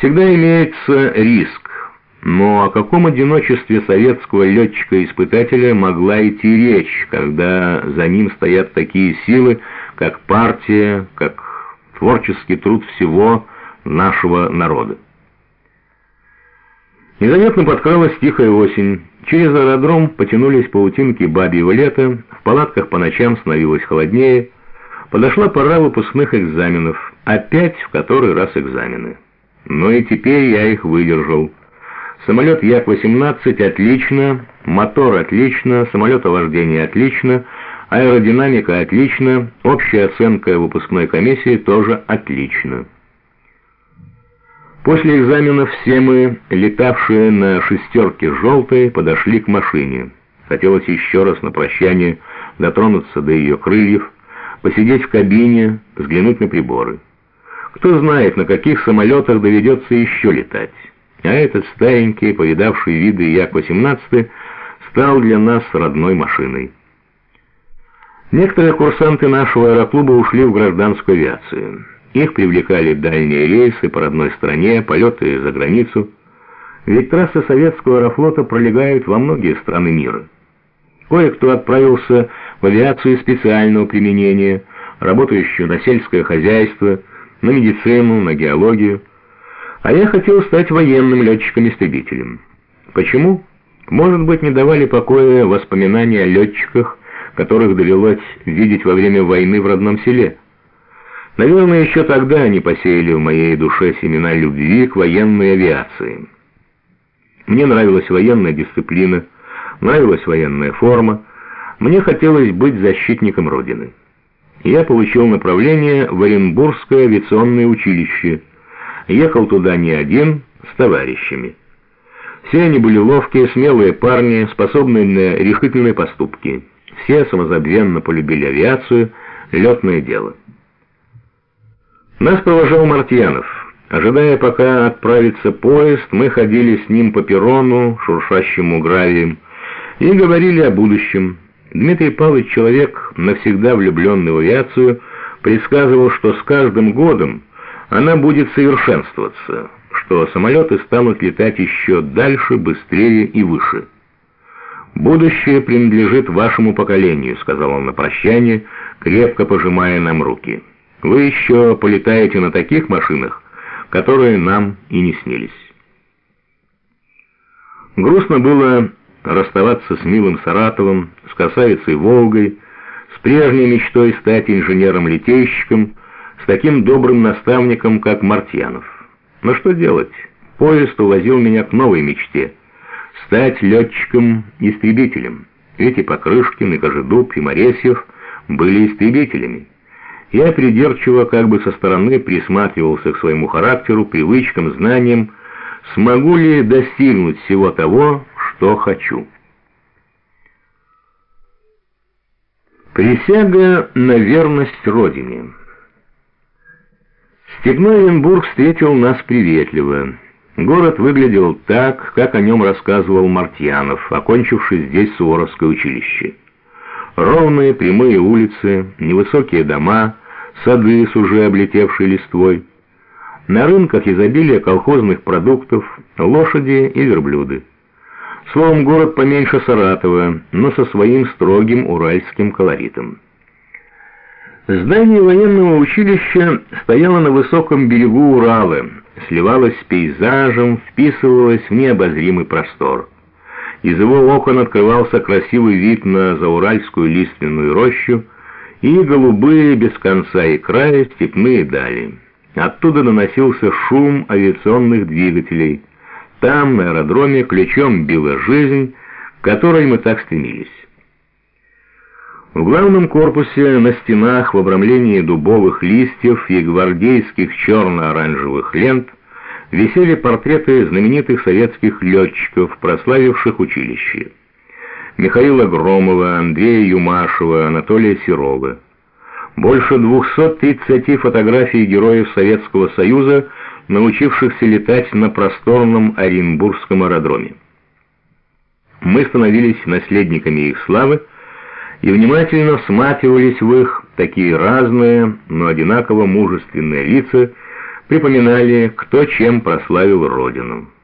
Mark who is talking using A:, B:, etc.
A: Всегда имеется риск, но о каком одиночестве советского летчика-испытателя могла идти речь, когда за ним стоят такие силы, как партия, как творческий труд всего нашего народа? Незаметно подкралась тихая осень. Через аэродром потянулись паутинки бабьего лета, в палатках по ночам становилось холоднее. Подошла пора выпускных экзаменов, опять в который раз экзамены. Но и теперь я их выдержал. Самолет Як-18 отлично, мотор отлично, самолетовождение отлично, аэродинамика отлично, общая оценка выпускной комиссии тоже отлично. После экзаменов все мы, летавшие на шестерке желтой, подошли к машине. Хотелось еще раз на прощание дотронуться до ее крыльев, посидеть в кабине, взглянуть на приборы. Кто знает, на каких самолетах доведется еще летать. А этот старенький, повидавший виды Як-18, стал для нас родной машиной. Некоторые курсанты нашего аэроклуба ушли в гражданскую авиацию. Их привлекали дальние рейсы по родной стране, полеты за границу. Ведь трассы советского аэрофлота пролегают во многие страны мира. Кое-кто отправился в авиацию специального применения, работающую на сельское хозяйство, на медицину, на геологию. А я хотел стать военным летчиком-истребителем. Почему? Может быть, не давали покоя воспоминания о летчиках, которых довелось видеть во время войны в родном селе. Наверное, еще тогда они посеяли в моей душе семена любви к военной авиации. Мне нравилась военная дисциплина, нравилась военная форма, мне хотелось быть защитником Родины. Я получил направление в Оренбургское авиационное училище. Ехал туда не один, с товарищами. Все они были ловкие, смелые парни, способные на решительные поступки. Все самозабвенно полюбили авиацию, летное дело. Нас провожал Мартьянов. Ожидая, пока отправится поезд, мы ходили с ним по перрону, шуршащему гравием, и говорили о будущем. Дмитрий Павлович, человек, навсегда влюбленный в авиацию, предсказывал, что с каждым годом она будет совершенствоваться, что самолеты станут летать еще дальше, быстрее и выше. «Будущее принадлежит вашему поколению», — сказал он на прощание, крепко пожимая нам руки. «Вы еще полетаете на таких машинах, которые нам и не снились». Грустно было расставаться с милым Саратовым, с красавицей Волгой, с прежней мечтой стать инженером-литейщиком, с таким добрым наставником, как Мартьянов. Но что делать? Поезд увозил меня к новой мечте — стать летчиком-истребителем. Ведь и Покрышкин, и Кожедуб, и Моресьев были истребителями. Я придирчиво, как бы со стороны, присматривался к своему характеру, привычкам, знаниям, смогу ли достигнуть всего того, что хочу. Присяга на верность Родине. Степной Оренбург встретил нас приветливо. Город выглядел так, как о нем рассказывал Мартьянов, окончивший здесь Суворовское училище. Ровные прямые улицы, невысокие дома, сады с уже облетевшей листвой. На рынках изобилие колхозных продуктов, лошади и верблюды. Словом, город поменьше Саратова, но со своим строгим уральским колоритом. Здание военного училища стояло на высоком берегу Урала, сливалось с пейзажем, вписывалось в необозримый простор. Из его окон открывался красивый вид на зауральскую лиственную рощу и голубые без конца и края степные дали. Оттуда доносился шум авиационных двигателей. Там, на аэродроме, ключом била жизнь, к которой мы так стремились. В главном корпусе на стенах в обрамлении дубовых листьев и гвардейских черно-оранжевых лент висели портреты знаменитых советских летчиков, прославивших училище. Михаила Громова, Андрея Юмашева, Анатолия Серова. Больше 230 фотографий героев Советского Союза, научившихся летать на просторном Оренбургском аэродроме. Мы становились наследниками их славы и внимательно всматривались в их такие разные, но одинаково мужественные лица, припоминали, кто чем прославил родину.